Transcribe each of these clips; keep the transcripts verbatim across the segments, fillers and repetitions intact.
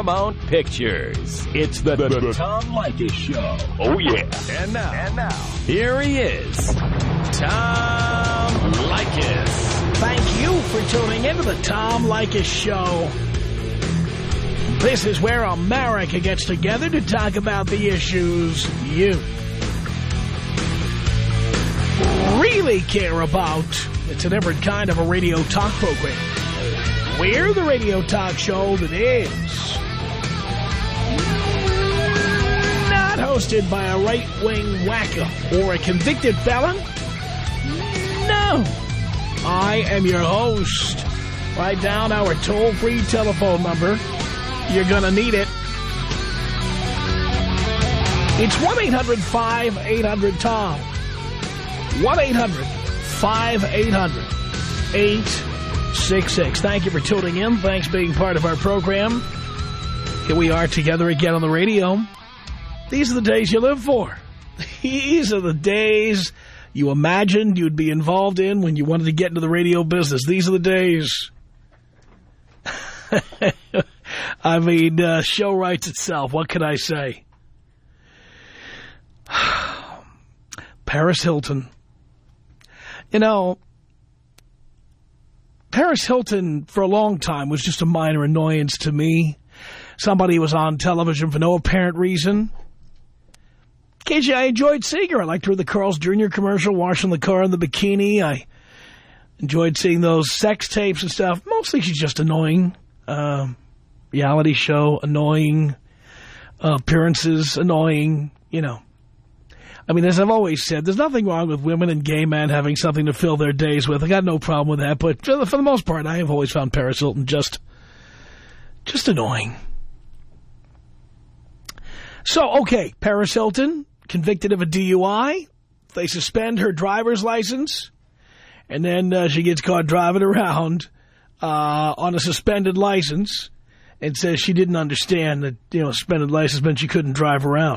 Paramount Pictures. It's the, the, the Tom Leykis Show. Oh, yeah. And now, and now, here he is, Tom Leykis. Thank you for tuning into the Tom Leykis Show. This is where America gets together to talk about the issues you really care about. It's a different kind of a radio talk program. We're the radio talk show that is not hosted by a right-wing wacko or a convicted felon. No. I am your host. Write down our toll-free telephone number. You're going to need it. It's one eight hundred five eight hundred Tom. one eight hundred five eight hundred eight six six. Thank you for tuning in. Thanks for being part of our program. Here we are together again on the radio. These are the days you live for. These are the days you imagined you'd be involved in when you wanted to get into the radio business. These are the days. I mean, uh, show writes itself. What can I say? Paris Hilton. You know, Paris Hilton for a long time was just a minor annoyance to me. Somebody was on television for no apparent reason. Occasionally I enjoyed seeing her. I liked her in the Carl's Junior commercial, washing the car in the bikini. I enjoyed seeing those sex tapes and stuff. Mostly she's just annoying. Uh, reality show, annoying. Uh, appearances, annoying, you know. I mean, as I've always said, there's nothing wrong with women and gay men having something to fill their days with. I got no problem with that. But for the, for the most part, I have always found Paris Hilton just, just annoying. So, okay, Paris Hilton, convicted of a D U I. They suspend her driver's license. And then uh, she gets caught driving around uh, on a suspended license and says she didn't understand that, you know, suspended license meant she couldn't drive around.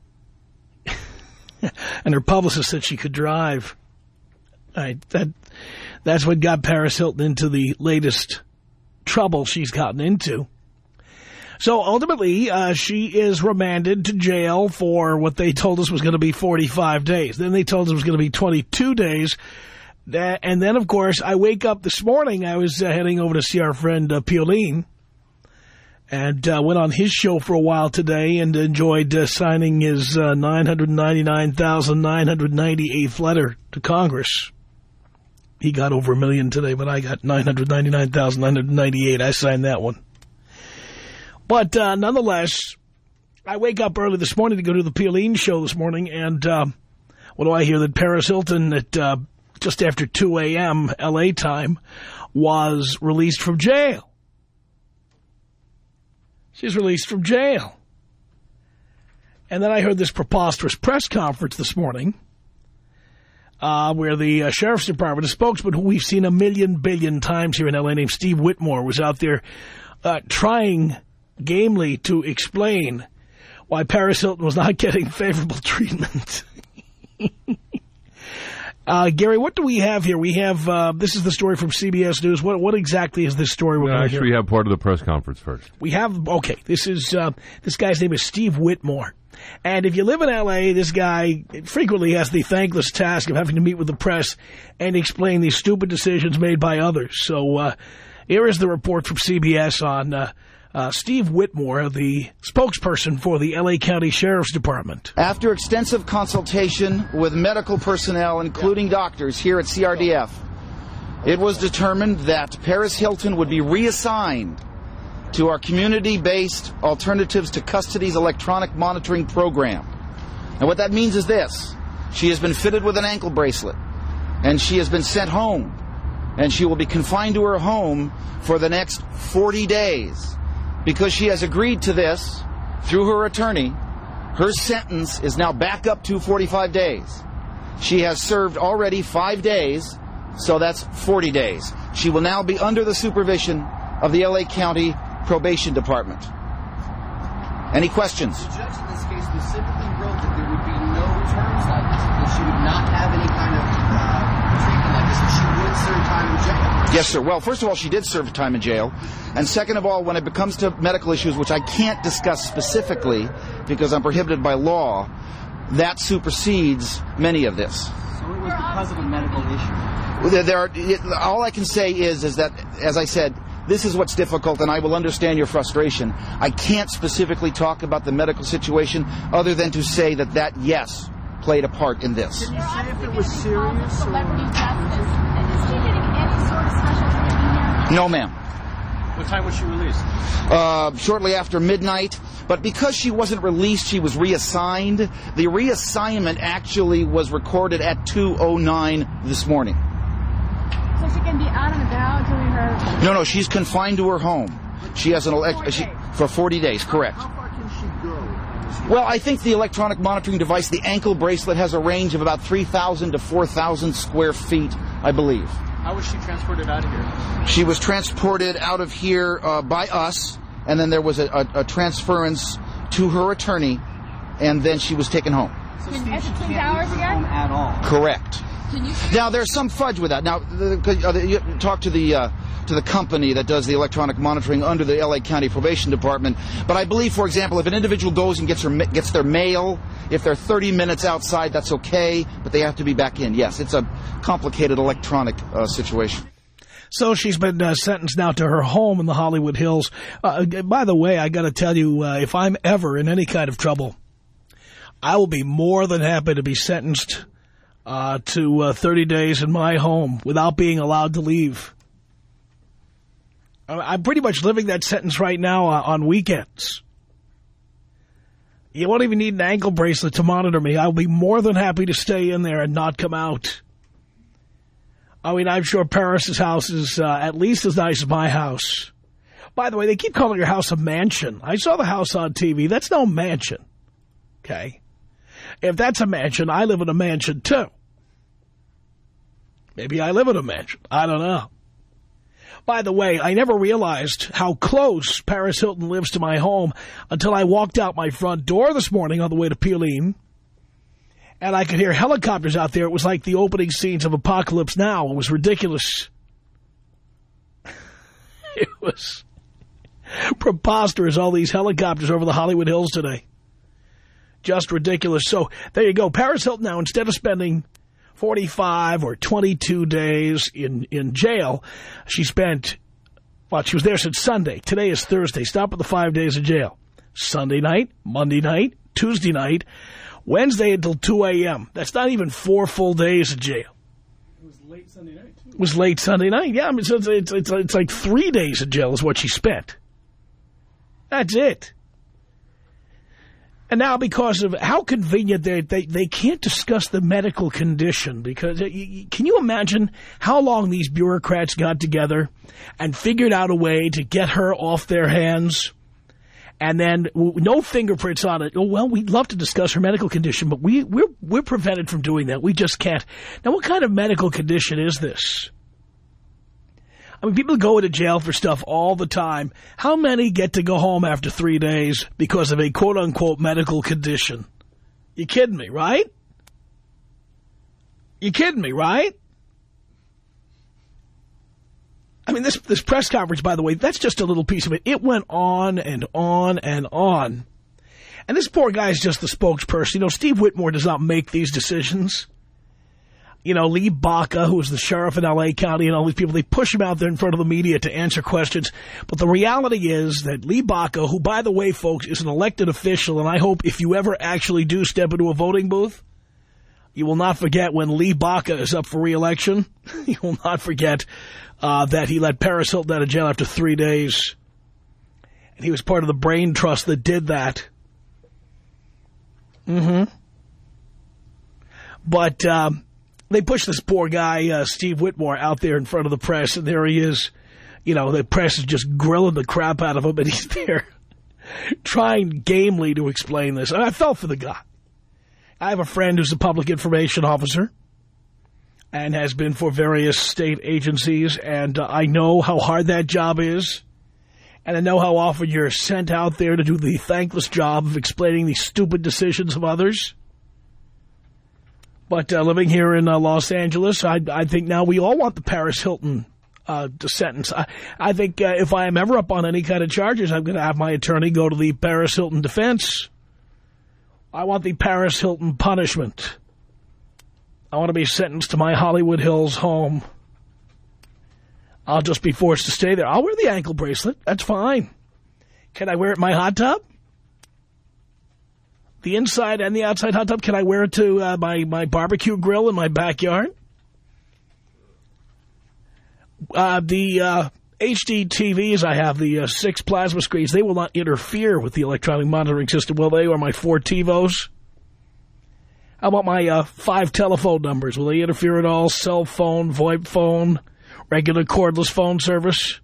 And her publicist said she could drive. Right, that that's what got Paris Hilton into the latest trouble she's gotten into. So ultimately, uh, she is remanded to jail for what they told us was going to be forty-five days. Then they told us it was going to be twenty-two days. That, and then, of course, I wake up this morning. I was uh, heading over to see our friend uh, Piolín. And uh, went on his show for a while today and enjoyed uh, signing his uh, nine hundred ninety-nine thousand nine hundred ninety-eighth letter to Congress. He got over a million today, but I got nine hundred ninety-nine thousand nine hundred ninety-eight. I signed that one. But uh, nonetheless, I wake up early this morning to go to the Piolín show this morning, and uh, what do I hear? That Paris Hilton, at uh, just after two A M L A time, was released from jail. She's released from jail. And then I heard this preposterous press conference this morning uh, where the uh, Sheriff's Department, a spokesman who we've seen a million billion times here in L A named Steve Whitmore, was out there uh, trying gamely to explain why Paris Hilton was not getting favorable treatment. Uh, Gary, what do we have here? We have, uh, this is the story from C B S News. What what exactly is this story we're no, going to Actually, hear? we have part of the press conference first. We have, okay, this is, uh, this guy's name is Steve Whitmore. And if you live in L A, this guy frequently has the thankless task of having to meet with the press and explain these stupid decisions made by others. So uh, here is the report from C B S on uh, uh, Steve Whitmore, the spokesperson for the L A County Sheriff's Department. After extensive consultation with medical personnel, including doctors here at C R D F, it was determined that Paris Hilton would be reassigned to our community-based Alternatives to Custody's electronic monitoring program. And what that means is this. She has been fitted with an ankle bracelet, and she has been sent home, and she will be confined to her home for the next forty days. Because she has agreed to this through her attorney, her sentence is now back up to forty-five days. She has served already five days, so that's forty days. She will now be under the supervision of the L A County Probation Department. Any questions? The judge in this case specifically wrote that there would be no terms like this, that she would not have any kind of uh, treatment like this, and she would serve time in jail. Yes, sir. Well, first of all, she did serve time in jail. And second of all, when it comes to medical issues, which I can't discuss specifically because I'm prohibited by law, that supersedes many of this. So it was because of a medical issue? There, there are, all I can say is, is that, as I said, this is what's difficult, and I will understand your frustration. I can't specifically talk about the medical situation other than to say that that, yes, played a part in this. Can you say if it was serious? Celebrity justice. Is she getting any sort of special treatment here? No, ma'am. What time was she released? Uh, shortly after midnight. But because she wasn't released, she was reassigned. The reassignment actually was recorded at two oh nine this morning. So she can be out and about doing her... No, no, she's confined to her home. She has an elect she, for forty days, correct. How far can she go? Well, I think the electronic monitoring device, the ankle bracelet, has a range of about three thousand to four thousand square feet, I believe. How was she transported out of here? She was transported out of here uh, by us, and then there was a, a, a transference to her attorney, and then she was taken home. So Can- Steve, at she the Twin can't Towers leave her again? home at all. Correct. Can you... Now there's some fudge with that. Now, the, 'cause, uh, you talk to the uh, to the company that does the electronic monitoring under the L A County Probation Department. But I believe, for example, if an individual goes and gets her ma- gets their mail, if they're thirty minutes outside, that's okay. But they have to be back in. Yes, it's a complicated electronic uh, situation. So she's been uh, sentenced now to her home in the Hollywood Hills. Uh, by the way, I got to tell you, uh, if I'm ever in any kind of trouble, I will be more than happy to be sentenced uh, to uh, thirty days in my home without being allowed to leave. I'm pretty much living that sentence right now uh, on weekends. You won't even need an ankle bracelet to monitor me. I'll be more than happy to stay in there and not come out. I mean, I'm sure Paris's house is uh, at least as nice as my house. By the way, they keep calling your house a mansion. I saw the house on T V. That's no mansion. Okay? If that's a mansion, I live in a mansion too. Maybe I live in a mansion. I don't know. By the way, I never realized how close Paris Hilton lives to my home until I walked out my front door this morning on the way to Peeling. And I could hear helicopters out there. It was like the opening scenes of Apocalypse Now. It was ridiculous. It was preposterous, all these helicopters over the Hollywood Hills today. Just ridiculous. So there you go. Paris Hilton now, instead of spending forty-five or twenty-two days in, in jail, she spent, well, she was there since Sunday. Today is Thursday. Stop at the five days of jail. Sunday night, Monday night, Tuesday night, Wednesday until two a m That's not even four full days of jail. It was late Sunday night, too. It was late Sunday night. Yeah, I mean, it's, it's, it's, it's like three days of jail is what she spent. That's it. And now because of how convenient they they they can't discuss the medical condition, because you, can you imagine how long these bureaucrats got together and figured out a way to get her off their hands, and then no fingerprints on it. Oh, well, we'd love to discuss her medical condition, but we we're we're prevented from doing that. We just can't. Now, what kind of medical condition is this? I mean, people go into jail for stuff all the time. How many get to go home after three days because of a quote-unquote medical condition? You kidding me, right? You kidding me, right? I mean, this this press conference, by the way, that's just a little piece of it. It went on and on and on. And this poor guy is just the spokesperson. You know, Steve Whitmore does not make these decisions. You know, Lee Baca, who was the sheriff in L A County, and all these people, they push him out there in front of the media to answer questions. But the reality is that Lee Baca, who, by the way, folks, is an elected official, and I hope if you ever actually do step into a voting booth, you will not forget when Lee Baca is up for re-election. You will not forget uh, that he let Paris Hilton out of jail after three days. And he was part of the brain trust that did that. Mm-hmm. But... Um, They pushed this poor guy, uh, Steve Whitmore, out there in front of the press, and there he is. You know, the press is just grilling the crap out of him, and he's there trying gamely to explain this. And I felt for the guy. I have a friend who's a public information officer and has been for various state agencies, and uh, I know how hard that job is, and I know how often you're sent out there to do the thankless job of explaining the stupid decisions of others. But uh, living here in uh, Los Angeles, I, I think now we all want the Paris Hilton uh, sentence. I, I think uh, if I am ever up on any kind of charges, I'm going to have my attorney go to the Paris Hilton defense. I want the Paris Hilton punishment. I want to be sentenced to my Hollywood Hills home. I'll just be forced to stay there. I'll wear the ankle bracelet. That's fine. Can I wear it in my hot tub? The inside and the outside hot tub, can I wear it to uh, my, my barbecue grill in my backyard? Uh, the uh, H D T Vs, I have the uh, six plasma screens. They will not interfere with the electronic monitoring system, will they? Or my four TiVos? How about my uh, five telephone numbers? Will they interfere at all? Cell phone, VoIP phone, regular cordless phone service?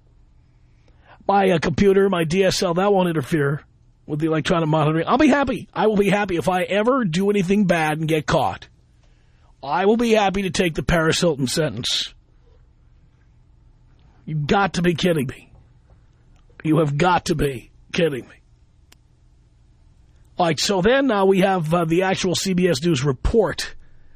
My uh, computer, my D S L, that won't interfere with the electronic monitoring. I'll be happy. I will be happy if I ever do anything bad and get caught. I will be happy to take the Paris Hilton sentence. You've got to be kidding me. You have got to be kidding me. All right, so then uh, we have uh, the actual C B S News report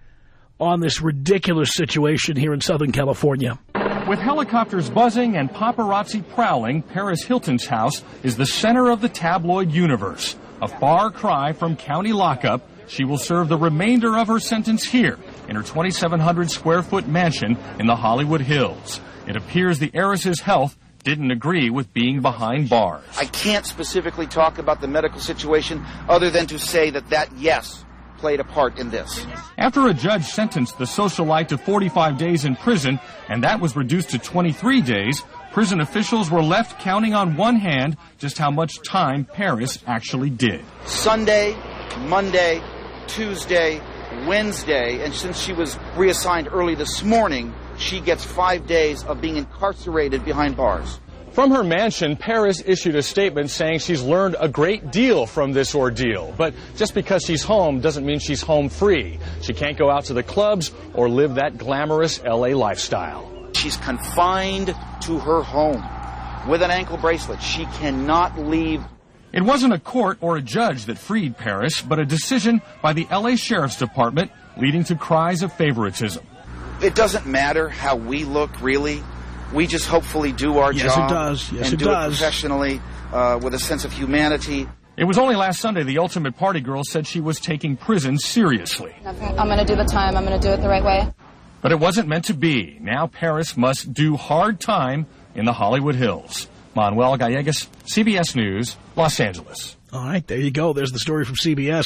on this ridiculous situation here in Southern California. With helicopters buzzing and paparazzi prowling, Paris Hilton's house is the center of the tabloid universe. A far cry from county lockup, she will serve the remainder of her sentence here in her twenty-seven hundred square foot mansion in the Hollywood Hills. It appears the heiress's health didn't agree with being behind bars. I can't specifically talk about the medical situation other than to say that that, yes, played a part in this. After a judge sentenced the socialite to forty-five days in prison, and that was reduced to twenty-three days, prison officials were left counting on one hand just how much time Paris actually did. Sunday, Monday, Tuesday, Wednesday, and since she was reassigned early this morning, she gets five days of being incarcerated behind bars. From her mansion, Paris issued a statement saying she's learned a great deal from this ordeal. But just because she's home doesn't mean she's home free. She can't go out to the clubs or live that glamorous L A lifestyle. She's confined to her home with an ankle bracelet. She cannot leave. It wasn't a court or a judge that freed Paris, but a decision by the L A Sheriff's Department leading to cries of favoritism. It doesn't matter how we look, really. We just hopefully do our yes, job it does. Yes, and it do does. it professionally uh, with a sense of humanity. It was only last Sunday the Ultimate Party Girl said she was taking prison seriously. I'm going to do the time. I'm going to do it the right way. But it wasn't meant to be. Now Paris must do hard time in the Hollywood Hills. Manuel Gallegos, C B S News, Los Angeles. All right, there you go. There's the story from C B S.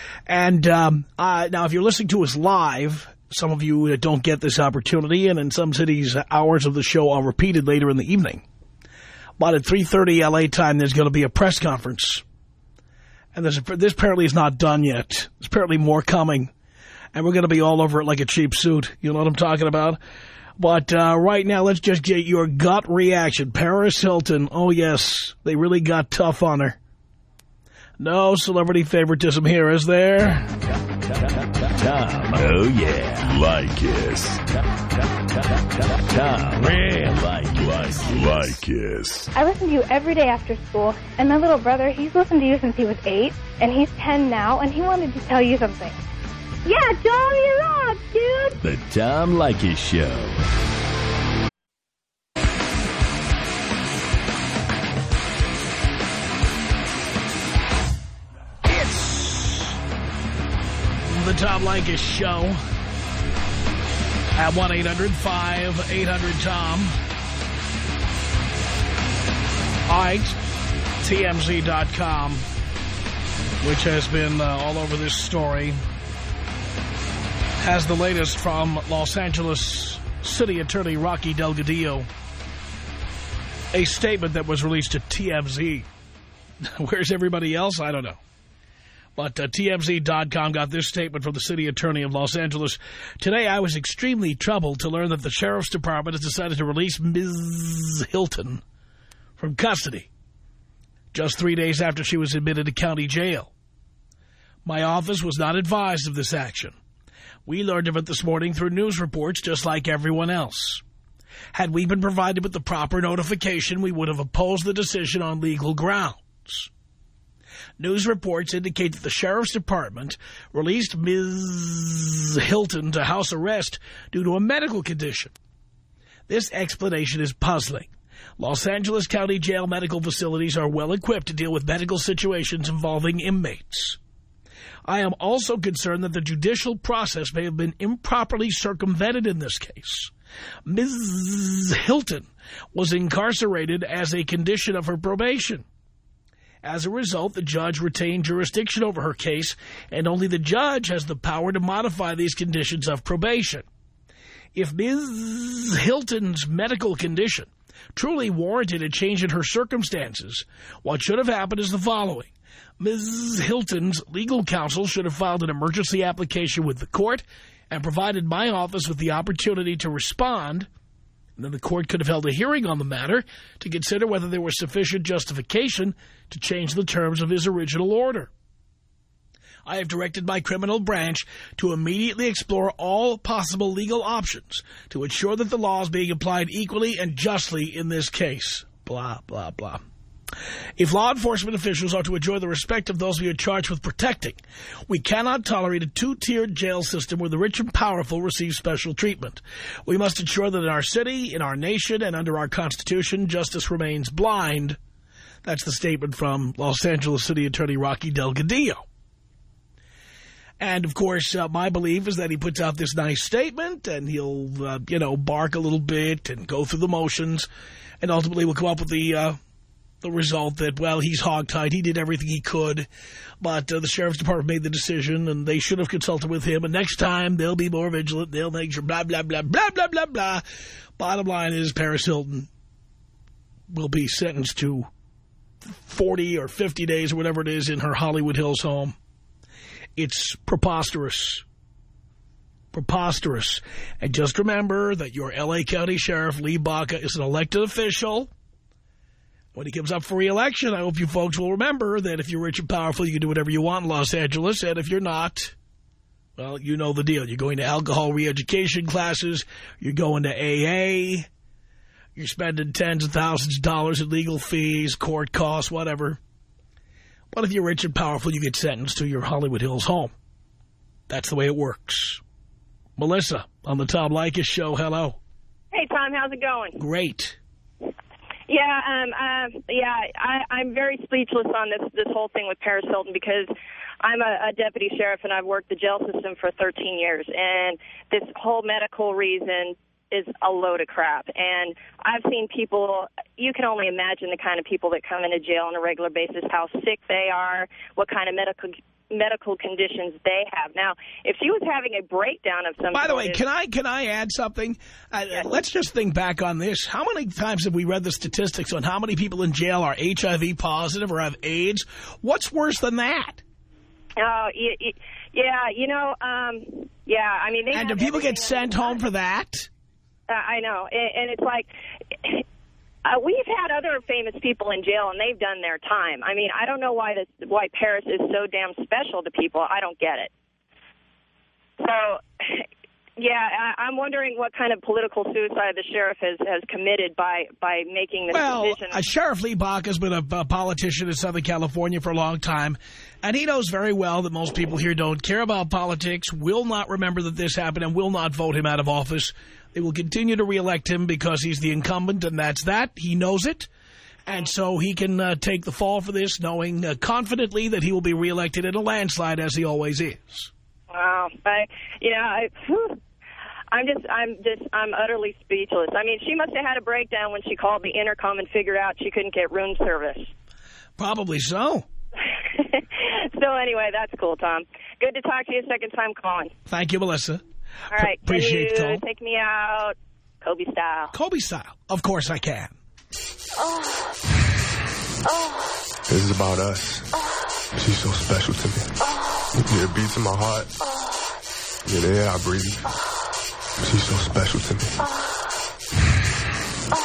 And um, uh, now if you're listening to us live, some of you don't get this opportunity, and in some cities, hours of the show are repeated later in the evening. But at three thirty L A time, there's going to be a press conference. And there's a, this apparently is not done yet. There's apparently more coming. And we're going to be all over it like a cheap suit. You know what I'm talking about? But uh, right now, let's just get your gut reaction. Paris Hilton, oh yes, they really got tough on her. No celebrity favoritism here, is there? Tom, oh yeah, Leykis. Tom, really Leykis. Leykis. I listen to you every day after school, and my little brother, he's listened to you since he was eight, and he's ten now, and he wanted to tell you something. Yeah, Tom, you rock, dude! The Tom Leykis Show. The Tom Leykis Show at one eight hundred five eight hundred Tom. All right, T M Z dot com, which has been uh, all over this story, has the latest from Los Angeles City Attorney Rocky Delgadillo. A statement that was released to T M Z. Where's everybody else? I don't know. But uh, T M Z dot com got this statement from the City Attorney of Los Angeles. Today, I was extremely troubled to learn that the Sheriff's Department has decided to release Miz Hilton from custody just three days after she was admitted to county jail. My office was not advised of this action. We learned of it this morning through news reports just like everyone else. Had we been provided with the proper notification, we would have opposed the decision on legal grounds. News reports indicate that the Sheriff's Department released Miz Hilton to house arrest due to a medical condition. This explanation is puzzling. Los Angeles County Jail medical facilities are well equipped to deal with medical situations involving inmates. I am also concerned that the judicial process may have been improperly circumvented in this case. Miz Hilton was incarcerated as a condition of her probation. As a result, the judge retained jurisdiction over her case, and only the judge has the power to modify these conditions of probation. If Miz Hilton's medical condition truly warranted a change in her circumstances, what should have happened is the following. Miz Hilton's legal counsel should have filed an emergency application with the court and provided my office with the opportunity to respond. And then the court could have held a hearing on the matter to consider whether there was sufficient justification to change the terms of his original order. I have directed my criminal branch to immediately explore all possible legal options to ensure that the law is being applied equally and justly in this case. Blah, blah, blah. If law enforcement officials are to enjoy the respect of those we are charged with protecting, we cannot tolerate a two-tiered jail system where the rich and powerful receive special treatment. We must ensure that in our city, in our nation, and under our Constitution, justice remains blind. That's the statement from Los Angeles City Attorney Rocky Delgadillo. And, of course, uh, my belief is that he puts out this nice statement and he'll, uh, you know, bark a little bit and go through the motions, and ultimately we'll come up with the... Uh, the result that, well, he's hogtied. He did everything he could, but uh, the Sheriff's Department made the decision, and they should have consulted with him, and next time they'll be more vigilant. They'll make sure blah, blah, blah, blah, blah, blah, blah. Bottom line is Paris Hilton will be sentenced to forty or fifty days or whatever it is in her Hollywood Hills home. It's preposterous. Preposterous. And just remember that your L A County Sheriff, Lee Baca, is an elected official. When he comes up for re-election, I hope you folks will remember that if you're rich and powerful, you can do whatever you want in Los Angeles. And if you're not, well, you know the deal. You're going to alcohol re-education classes. You're going to A A. You're spending tens of thousands of dollars in legal fees, court costs, whatever. But if you're rich and powerful, you get sentenced to your Hollywood Hills home. That's the way it works. Melissa, on the Tom Leykis Show, hello. Hey, Tom, how's it going? Great. Yeah, um, uh, yeah, I, I'm very speechless on this this whole thing with Paris Hilton because I'm a, a deputy sheriff and I've worked the jail system for thirteen years, and this whole medical reason is a load of crap. And I've seen people, you can only imagine the kind of people that come into jail on a regular basis, how sick they are, what kind of medical medical conditions they have. Now, if she was having a breakdown of some By the sort, way, can I can I add something? Uh, yes. Let's just think back on this. How many times have we read the statistics on how many people in jail are H I V positive or have AIDS? What's worse than that? Oh, yeah, yeah, you know, um, yeah, I mean... They and do people get sent home for that? Uh, I know, and, and it's like... Uh, we've had other famous people in jail, and they've done their time. I mean, I don't know why this, why Paris is so damn special to people. I don't get it. So, yeah, I, I'm wondering what kind of political suicide the sheriff has, has committed by, by making this well, decision. Well, uh, Sheriff Lee Baca has been a, a politician in Southern California for a long time, and he knows very well that most people here don't care about politics, will not remember that this happened, and will not vote him out of office. They will continue to reelect him because he's the incumbent, and that's that. He knows it. And so he can uh, take the fall for this, knowing uh, confidently that he will be reelected in a landslide, as he always is. Wow. I, you know, I, whew, I'm just, I'm just, I'm utterly speechless. I mean, she must have had a breakdown when she called the intercom and figured out she couldn't get room service. Probably so. So anyway, that's cool, Tom. Good to talk to you. Second time calling. Thank you, Melissa. All right. Appreciate Can you the call. take me out Kobe style? Kobe style. Of course I can. Oh. Oh. This is about us. Oh. She's so special to me. Oh. Yeah, it beats in my heart. Oh. Yeah, the air I breathe. Oh. She's so special to me. Oh.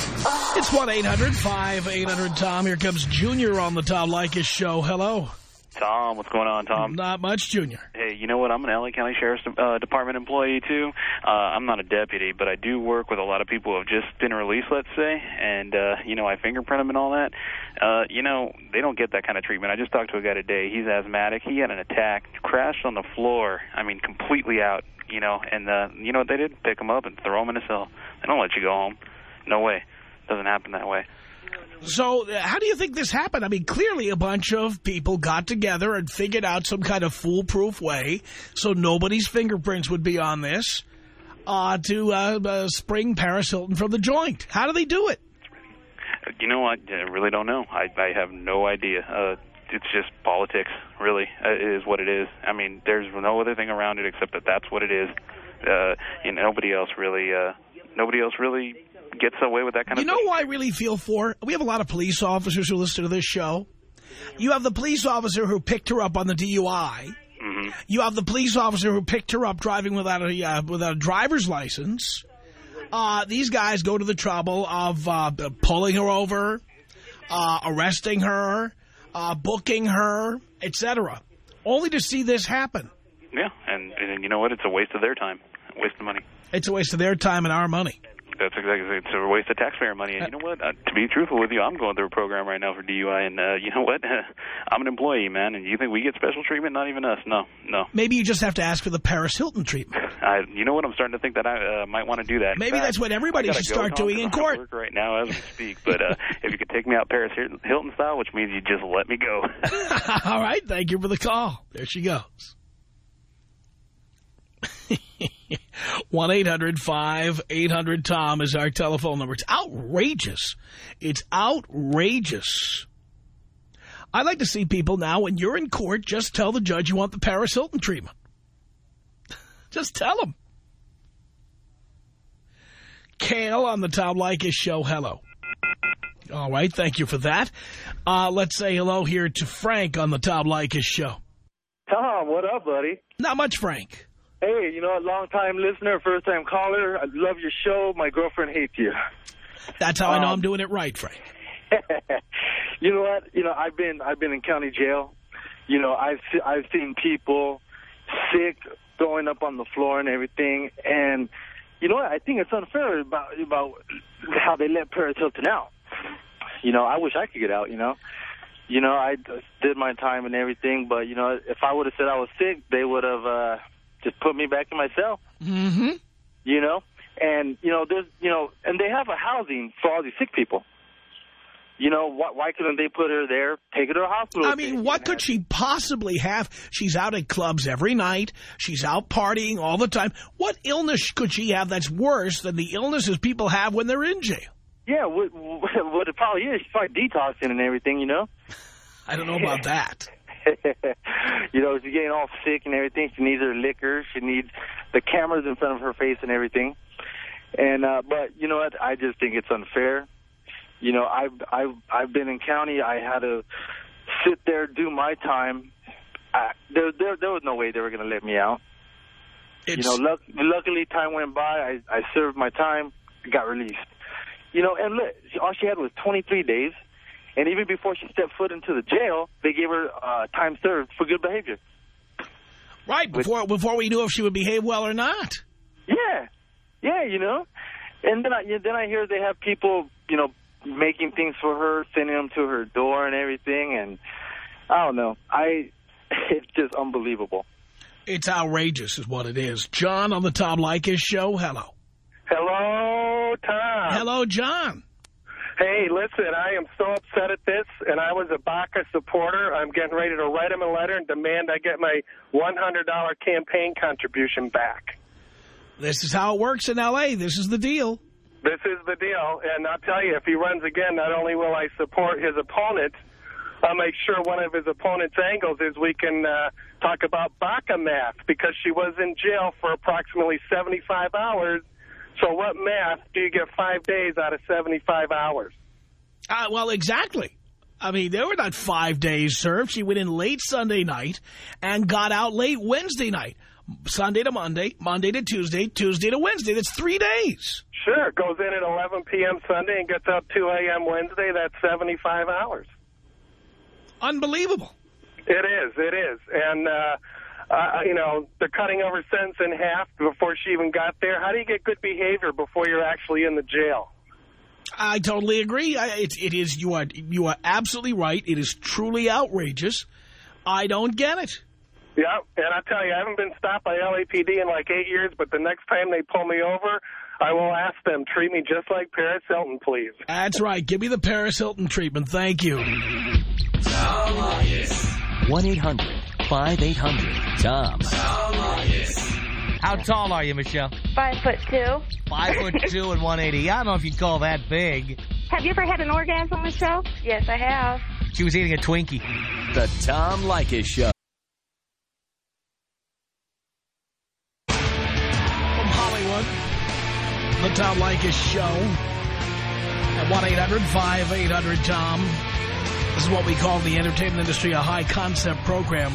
Oh. It's one eight hundred five eight hundred Tom. Here comes Junior on the Tom Leykis Show. Hello. Tom, what's going on, Tom? Not much, Junior. Hey, you know what? I'm an L A County Sheriff's uh, Department employee, too. Uh, I'm not a deputy, but I do work with a lot of people who have just been released, let's say, and, uh, you know, I fingerprint them and all that. Uh, you know, they don't get that kind of treatment. I just talked to a guy today. He's asthmatic. He had an attack, crashed on the floor, I mean, completely out, you know, and uh, you know what they did? Pick him up and throw him in a cell. They don't let you go home. No way. Doesn't happen that way. So uh, how do you think this happened? I mean, clearly a bunch of people got together and figured out some kind of foolproof way so nobody's fingerprints would be on this uh, to uh, uh, spring Paris Hilton from the joint. How do they do it? You know what? I really don't know. I, I have no idea. Uh, it's just politics, really, uh, is what it is. I mean, there's no other thing around it except that that's what it is. Uh, you know, nobody else really, uh, nobody else really gets away with that kind you of know thing. who I really feel for? We have a lot of police officers who listen to this show. You have the police officer who picked her up on the D U I. Mm-hmm. You have the police officer who picked her up driving without a, uh, without a driver's license. Uh, these guys go to the trouble of uh, pulling her over, uh, arresting her, uh, booking her, et cetera, only to see this happen. Yeah, and, and you know what? It's a waste of their time, a waste of money. It's a waste of their time and our money. That's exactly, it's a waste of taxpayer money. And you know what? Uh, to be truthful with you, I'm going through a program right now for D U I, and uh, you know what? I'm an employee, man, and you think we get special treatment? Not even us. No, no. Maybe you just have to ask for the Paris Hilton treatment. I, you know what? I'm starting to think that I uh, might want to do that. Maybe fact, that's what everybody should go, start Tom, doing in I'm court. at work right now as we speak, but uh, if you could take me out Paris Hilton style, which means you just let me go. All right, thank you for the call. There she goes. one eight hundred five eight hundred Tom is our telephone number. It's outrageous. It's outrageous. I like to see people now, when you're in court, just tell the judge you want the Paris Hilton treatment. Just tell him. Kale on the Tom Leykis show. Hello. All right, thank you for that. Uh, let's say hello here to Frank on the Tom Leykis show. Tom, what up, buddy? Not much, Frank. Hey, you know, a long-time listener, first-time caller. I love your show. My girlfriend hates you. That's how um, I know I'm doing it right, Frank. You know what? You know, I've been I've been in county jail. You know, I've I've seen people sick, throwing up on the floor and everything. And you know what? I think it's unfair about about how they let Paris Hilton out. You know, I wish I could get out. You know, you know, I did my time and everything. But you know, if I would have said I was sick, they would have. Uh, Just put me back in my cell. Mm-hmm. You know? And, you know, there's, you know, and they have a housing for all these sick people. You know, why, why couldn't they put her there, take her to a hospital? I mean, what could she possibly have? She's out at clubs every night. She's out partying all the time. What illness could she have that's worse than the illnesses people have when they're in jail? Yeah, what, what it probably is, she's probably detoxing and everything, you know? I don't know about that. You know, she's getting all sick and everything. She needs her liquor. She needs the cameras in front of her face and everything. And uh, but you know what? I just think it's unfair. You know, I've I've I've been in county. I had to sit there, do my time. I, there, there there was no way they were going to let me out. It's... You know, luck, luckily time went by. I I served my time, got released. You know, and look, all she had was twenty-three days. And even before she stepped foot into the jail, they gave her uh, time served for good behavior. Right, before With, before we knew if she would behave well or not. Yeah, yeah, you know. And then I then I hear they have people, you know, making things for her, sending them to her door and everything. And I don't know. I it's just unbelievable. It's outrageous is what it is. John on the Tom Leykis show. Hello. Hello, Tom. Hello, John. Hey, listen, I am so upset at this, and I was a Baca supporter. I'm getting ready to write him a letter and demand I get my one hundred dollar campaign contribution back. This is how it works in L A This is the deal. This is the deal, and I'll tell you, if he runs again, not only will I support his opponent, I'll make sure one of his opponent's angles is we can uh, talk about Baca math, because she was in jail for approximately seventy-five hours. So what math do you get five days out of seventy-five hours? Uh, well, exactly. I mean, there were not five days served. She went in late Sunday night and got out late Wednesday night. Sunday to Monday, Monday to Tuesday, Tuesday to Wednesday. That's three days. Sure. Goes in at eleven p m Sunday and gets out two a m Wednesday. That's seventy-five hours. Unbelievable. It is, it is. And, uh, uh, you know, they're cutting over sentence in half before she even got there. How do you get good behavior before you're actually in the jail? I totally agree. I, it, it is, you are, you are absolutely right. It is truly outrageous. I don't get it. Yeah, and I tell you, I haven't been stopped by L A P D in like eight years, but the next time they pull me over, I will ask them, treat me just like Paris Hilton, please. That's right. Give me the Paris Hilton treatment. Thank you. one eight hundred five eight hundred Tom. How tall are you, Michelle? Five foot two. Five foot two and one eighty. I don't know if you'd call that big. Have you ever had an orgasm, Michelle? Yes, I have. She was eating a Twinkie. The Tom Leykis Show. From Hollywood, the Tom Leykis Show at one eight hundred five eight hundred Tom. This is what we call in the entertainment industry a high-concept program.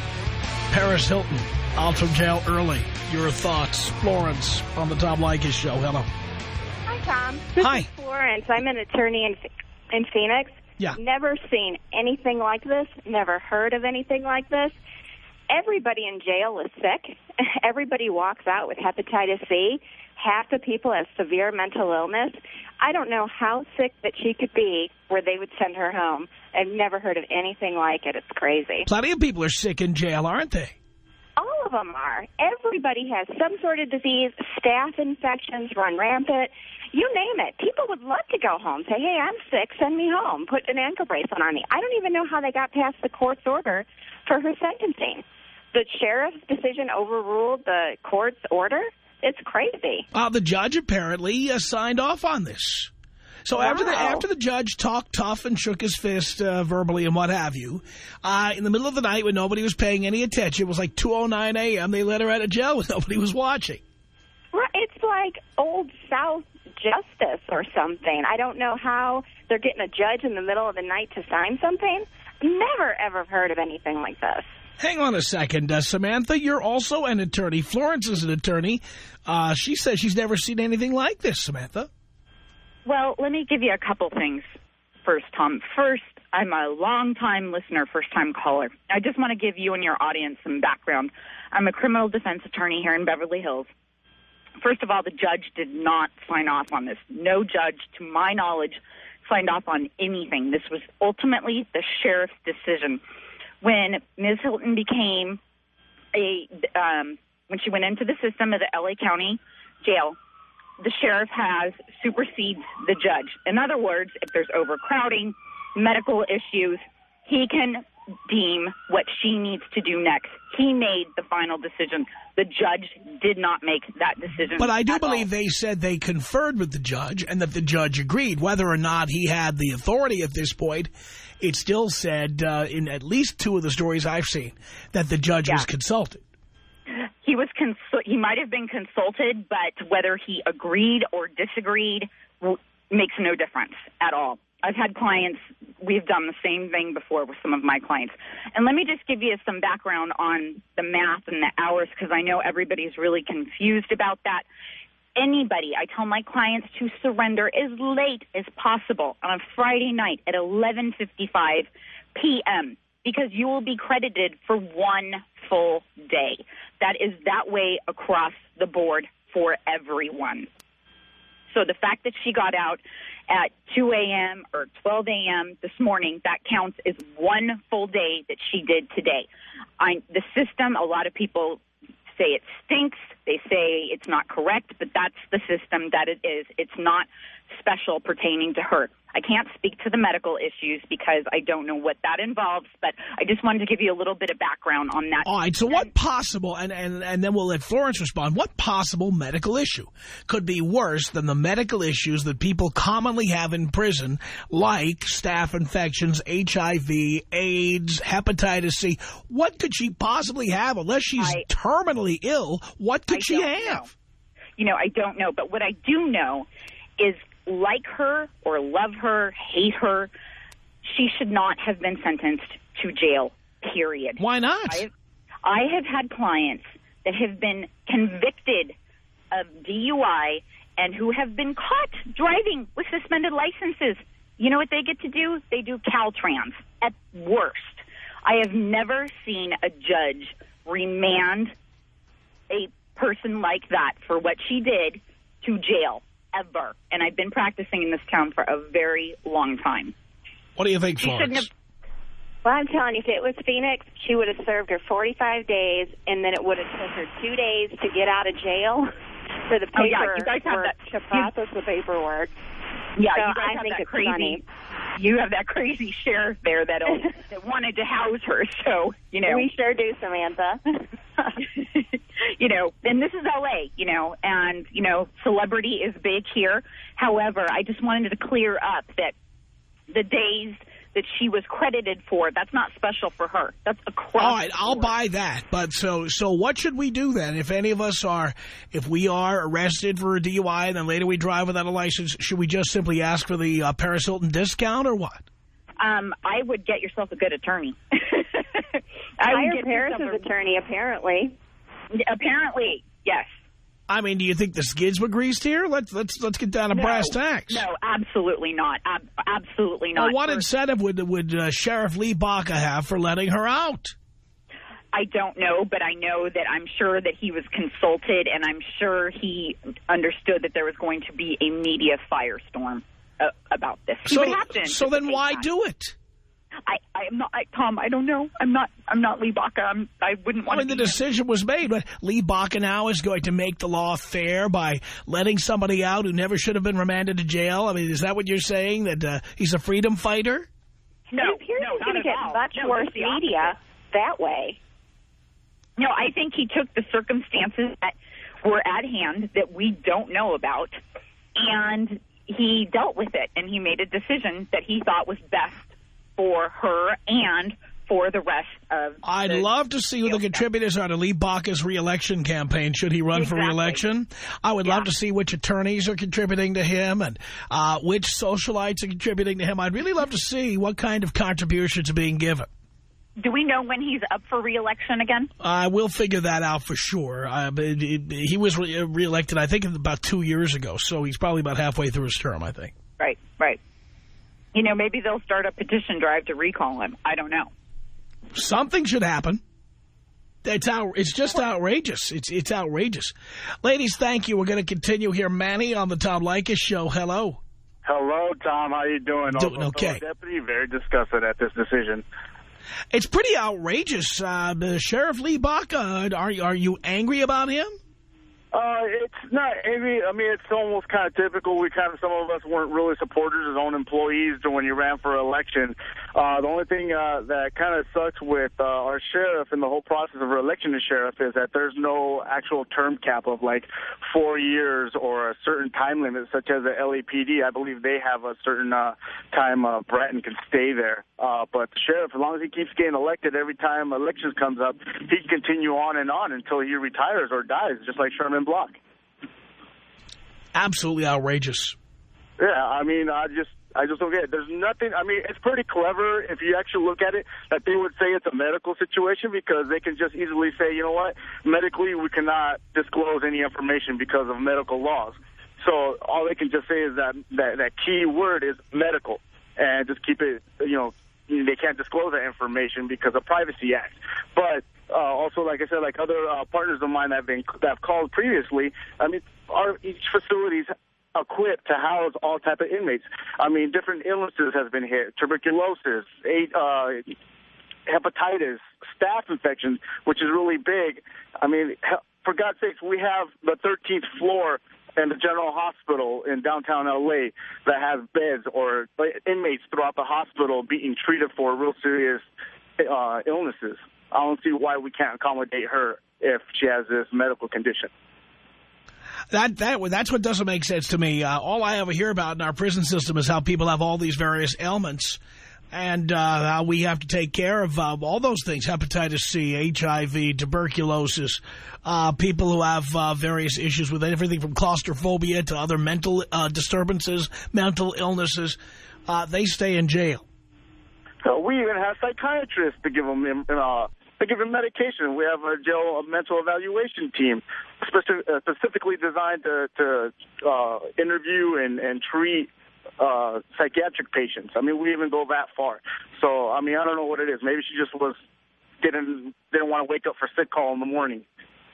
Paris Hilton, out from jail early. Your thoughts, Florence, on the Tom Leykis Show. Hello. Hi, Tom. This Hi. is Florence. I'm an attorney in, in Phoenix. Yeah. Never seen anything like this. Never heard of anything like this. Everybody in jail is sick. Everybody walks out with hepatitis C. Half the people have severe mental illness. I don't know how sick that she could be where they would send her home. I've never heard of anything like it. It's crazy. Plenty of people are sick in jail, aren't they? All of them are. Everybody has some sort of disease. Staph infections run rampant. You name it. People would love to go home, say, hey, I'm sick, send me home, put an ankle bracelet on me. I don't even know how they got past the court's order for her sentencing. The sheriff's decision overruled the court's order. It's crazy. Uh, the judge apparently uh, signed off on this. So Wow. after the after the judge talked tough and shook his fist uh, verbally and what have you, uh, in the middle of the night when nobody was paying any attention, it was like two oh nine a m, they let her out of jail when nobody was watching. Right. It's like old South justice or something. I don't know how they're getting a judge in the middle of the night to sign something. Never, ever heard of anything like this. Hang on a second. Uh, Samantha, you're also an attorney. Florence is an attorney. Uh, she says she's never seen anything like this, Samantha. Well, let me give you a couple things first, Tom. First, I'm a long-time listener, first-time caller. I just want to give you and your audience some background. I'm a criminal defense attorney here in Beverly Hills. First of all, the judge did not sign off on this. No judge, to my knowledge, signed off on anything. This was ultimately the sheriff's decision. When Miz Hilton became a, um, when she went into the system of the L A County jail, the sheriff has supersedes the judge. In other words, if there's overcrowding, medical issues, he can deem what she needs to do next. He made the final decision. The judge did not make that decision. But I do believe all. they said they conferred with the judge and that the judge agreed. Whether or not he had the authority at this point, it still said uh, in at least two of the stories I've seen that the judge yeah. was consulted. He was consul- he might have been consulted, but whether he agreed or disagreed makes no difference at all. I've had clients, we've done the same thing before with some of my clients. And let me just give you some background on the math and the hours, because I know everybody's really confused about that. Anybody, I tell my clients to surrender as late as possible on a Friday night at eleven fifty-five p m because you will be credited for one full day. That is that way across the board for everyone. So the fact that she got out at two a m or twelve a m this morning, that counts as one full day that she did today. I, the system, a lot of people say it stinks. They say it's not correct, but that's the system that it is. It's not special pertaining to her. I can't speak to the medical issues because I don't know what that involves, but I just wanted to give you a little bit of background on that. All right, so what possible, and, and, and then we'll let Florence respond, what possible medical issue could be worse than the medical issues that people commonly have in prison, like staph infections, H I V, AIDS, hepatitis C? What could she possibly have unless she's I, terminally ill? What could I she have? Know. You know, I don't know, but what I do know is like her or love her, hate her, she should not have been sentenced to jail, period. Why not? I, I have had clients that have been convicted of D U I and who have been caught driving with suspended licenses. You know what they get to do? They do Caltrans at worst. I have never seen a judge remand a person like that for what she did to jail, ever. And I've been practicing in this town for a very long time. What do you think, She shouldn't Florence? have... Well, I'm telling you, if it was Phoenix, she would have served her forty-five days, and then it would have took her two days to get out of jail for the Oh, yeah, paperwork you guys have that- to process the paperwork. Yeah, so you guys I have think that it's crazy... funny. You have that crazy sheriff there that that wanted to house her, so, you know. We sure do, Samantha. You know, and this is L A, you know, and, you know, celebrity is big here. However, I just wanted to clear up that the days that she was credited for, that's not special for her. That's across. All right, I'll buy that. But so so what should we do then? If any of us are, if we are arrested for a D U I and then later we drive without a license, should we just simply ask for the uh, Paris Hilton discount or what? Um, I would get yourself a good attorney. I Hire would get Paris' yourself a- attorney, apparently. Apparently, yes. I mean, do you think the skids were greased here? Let's let's let's get down to No, brass tacks. No, absolutely not. Ab- absolutely not. Well, what For- incentive would would uh, Sheriff Lee Baca have for letting her out? I don't know, but I know that I'm sure that he was consulted, and I'm sure he understood that there was going to be a media firestorm uh, about this. He So, would have to so then anticipate why that. do it? I, I'm not, I, Tom. I don't know. I'm not. I'm not Lee Baca. I'm. I wouldn't I want mean, to. the decision was made, but Lee Baca now is going to make the law fair by letting somebody out who never should have been remanded to jail. I mean, is that what you're saying, that uh, he's a freedom fighter? No, it appears no, he's not going at to get all. much No, worse just the opposite. media that way. No, I think he took the circumstances that were at hand that we don't know about, and he dealt with it, and he made a decision that he thought was best for her and for the rest of I'd the love to see who the contributors are to Lee Baca's re-election campaign, should he run Exactly. for re-election. I would Yeah. love to see which attorneys are contributing to him and uh, which socialites are contributing to him. I'd really love to see what kind of contributions are being given. Do we know when he's up for re-election again? I will figure that out for sure. Uh, but it, it, he was re- re-elected, I think, about two years ago, so he's probably about halfway through his term, I think. Right, right. You know, maybe they'll start a petition drive to recall him. I don't know. Something should happen. It's out. It's just outrageous. It's it's outrageous. Ladies, thank you. We're going to continue here. Manny on the Tom Leykis show. Hello. Hello, Tom. How you doing? Doing Also, okay. fellow deputy, very disgusted at this decision. It's pretty outrageous. Uh, Sheriff Lee Baca, are, are you angry about him? Uh, it's not angry. I mean, it's almost kind of typical. We kind of, some of us weren't really supporters of own employees when you ran for election. Uh, the only thing uh, that kind of sucks with uh, our sheriff and the whole process of election as sheriff is that there's no actual term cap of like four years or a certain time limit, such as the L A P D. I believe they have a certain uh, time uh, Bratton can stay there. Uh, but the sheriff, as long as he keeps getting elected every time elections comes up, he can continue on and on until he retires or dies, just like Sherman Block. Absolutely outrageous. Yeah, I mean, I just I just don't get it. There's nothing, I mean, it's pretty clever if you actually look at it, that they would say it's a medical situation because they can just easily say, you know what, medically we cannot disclose any information because of medical laws. So all they can just say is that that, that key word is medical and just keep it, you know, they can't disclose that information because of Privacy Act. But uh, also, like I said, like other uh, partners of mine that have been that have called previously, I mean, our each facility's equipped to house all type of inmates. I mean, different illnesses has been hit: tuberculosis, eight, uh, hepatitis, staph infections, which is really big. I mean, for God's sakes, we have the thirteenth floor in the General Hospital in downtown L A that has beds or inmates throughout the hospital being treated for real serious uh, illnesses. I don't see why we can't accommodate her if she has this medical condition. That that that's what doesn't make sense to me. Uh, all I ever hear about in our prison system is how people have all these various ailments, and uh, how we have to take care of uh, all those things: hepatitis C, H I V, tuberculosis. Uh, people who have uh, various issues with everything from claustrophobia to other mental uh, disturbances, mental illnesses. Uh, they stay in jail. So we even have psychiatrists to give them uh, to give them medication. We have a jail a mental evaluation team specific, uh, specifically designed to, to uh, interview and, and treat uh, psychiatric patients. I mean, we even go that far. So, I mean, I don't know what it is. Maybe she just was didn't didn't want to wake up for sick call in the morning.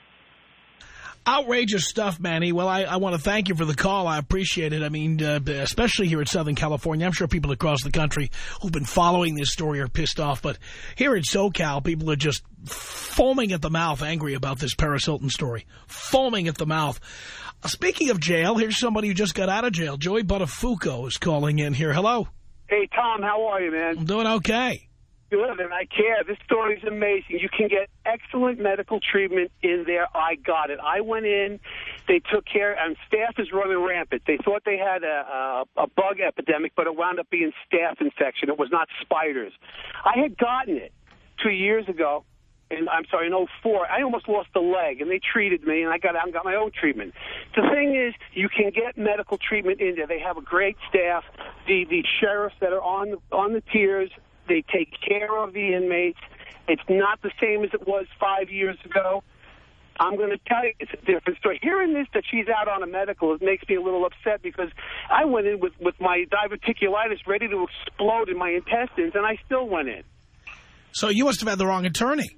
Outrageous stuff, Manny. Well, I, I want to thank you for the call. I appreciate it. I mean, uh, especially here in Southern California. I'm sure people across the country who've been following this story are pissed off. But here in SoCal, people are just foaming at the mouth, angry about this Paris Hilton story. Foaming at the mouth. Uh, speaking of jail, here's somebody who just got out of jail. Joey Buttafuoco is calling in here. Hello. Hey, Tom, how are you, man? I'm doing okay. Good, and I care. This story's amazing. You can get excellent medical treatment in there. I got it. I went in. They took care, and staph is running rampant. They thought they had a, a, a bug epidemic, but it wound up being staph infection. It was not spiders. I had gotten it two years ago, and I'm sorry, in oh four. I almost lost a leg, and they treated me, and I got out and got my own treatment. The thing is, you can get medical treatment in there. They have a great staff. The the sheriffs that are on the, on the tiers, they take care of the inmates. It's not the same as it was five years ago. I'm going to tell you, it's a different story. Hearing this, that she's out on a medical, it makes me a little upset because I went in with, with my diverticulitis ready to explode in my intestines, and I still went in. So you must have had the wrong attorney.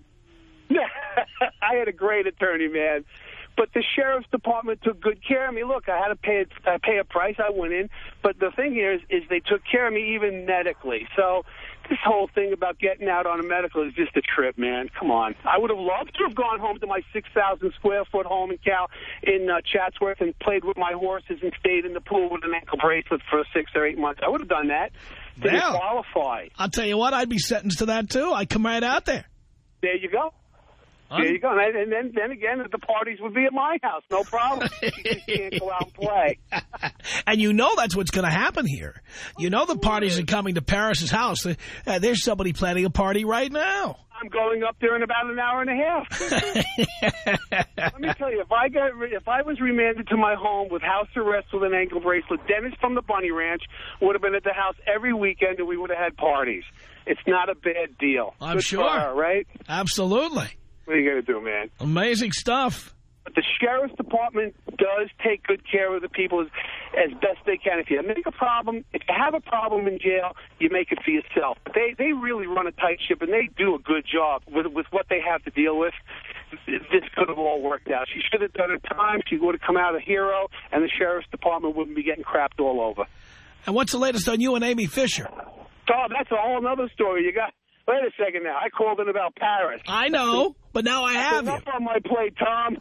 I had a great attorney, man. But the sheriff's department took good care of me. Look, I had to pay a, uh, pay a price. I went in. But the thing here is, is they took care of me even medically. So this whole thing about getting out on a medical is just a trip, man. Come on. I would have loved to have gone home to my six thousand square foot home in Cal in uh, Chatsworth and played with my horses and stayed in the pool with an ankle bracelet for six or eight months. I would have done that. Didn't Well, qualify. I'll tell you what, I'd be sentenced to that, too. I'd come right out there. There you go. There you go. And then, then again, the parties would be at my house. No problem. You just can't go out and play. And you know that's what's going to happen here. You know the parties are coming to Paris's house. Uh, there's somebody planning a party right now. I'm going up there in about an hour and a half. Let me tell you, if I got, if I was remanded to my home with house arrest with an ankle bracelet, Dennis from the Bunny Ranch would have been at the house every weekend and we would have had parties. It's not a bad deal. I'm Good sure. for her, right? Absolutely. What are you going to do, man? Amazing stuff. But the sheriff's department does take good care of the people as, as best they can. If you make a problem, if you have a problem in jail, you make it for yourself. But they, they really run a tight ship, and they do a good job with, with what they have to deal with. This could have all worked out. She should have done it time. She would have come out a hero, and the sheriff's department wouldn't be getting crapped all over. And what's the latest on you and Amy Fisher? Oh, that's a whole other story. You got... Wait a second now. I called in about Paris. I know, but now I have Enough you. on my plate, Tom.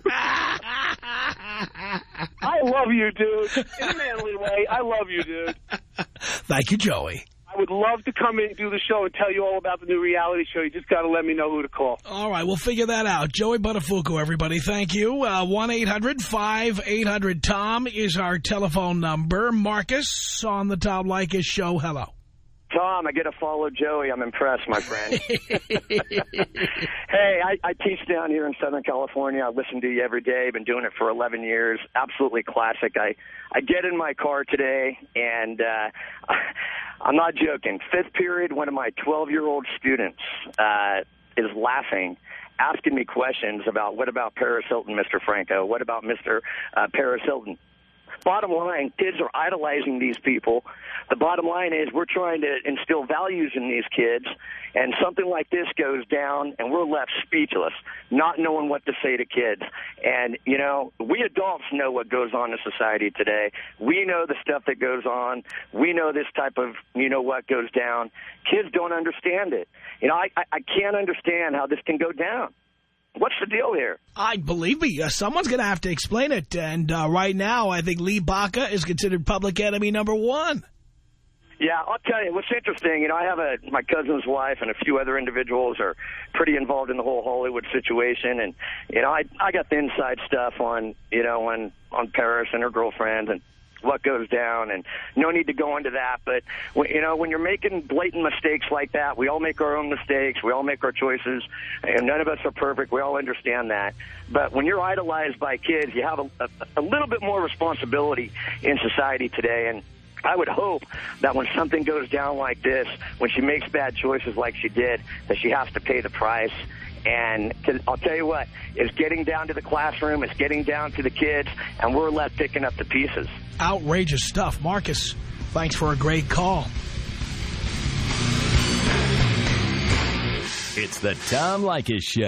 I love you, dude. In a manly way, I love you, dude. Thank you, Joey. I would love to come in and do the show and tell you all about the new reality show. You just got to let me know who to call. All right, we'll figure that out. Joey Buttafuoco, everybody. Thank you. Uh, one eight hundred five eight hundred Tom is our telephone number. Marcus on the Tom Leykis show. Hello. Tom, I get to follow Joey. I'm impressed, my friend. Hey, I, I teach down here in Southern California. I listen to you every day. Been doing it for eleven years. Absolutely classic. I, I get in my car today, and uh, I'm not joking. Fifth period, one of my twelve-year-old students uh, is laughing, asking me questions about what about Paris Hilton, Mister Franco? What about Mister Uh, Paris Hilton? Bottom line, kids are idolizing these people. The bottom line is we're trying to instill values in these kids, and something like this goes down, and we're left speechless, not knowing what to say to kids. And, you know, we adults know what goes on in society today. We know the stuff that goes on. We know this type of, you know, what goes down. Kids don't understand it. You know, I, I, I can't understand how this can go down. What's the deal here? I believe me, uh, someone's going to have to explain it. And uh, right now, I think Lee Baca is considered public enemy number one. Yeah, I'll tell you, what's interesting, you know, I have a, my cousin's wife and a few other individuals are pretty involved in the whole Hollywood situation. And, you know, I I got the inside stuff on, you know, on, on Paris and her girlfriend and what goes down, and no need to go into that. But, you know, when you're making blatant mistakes like that, we all make our own mistakes. We all make our choices, and none of us are perfect. We all understand that. But when you're idolized by kids, you have a, a, a little bit more responsibility in society today. And I would hope that when something goes down like this, when she makes bad choices like she did, that she has to pay the price. And to, I'll tell you what, it's getting down to the classroom, it's getting down to the kids, and we're left picking up the pieces. Outrageous stuff. Marcus Thanks for a great call. It's the Tom Leykis Show.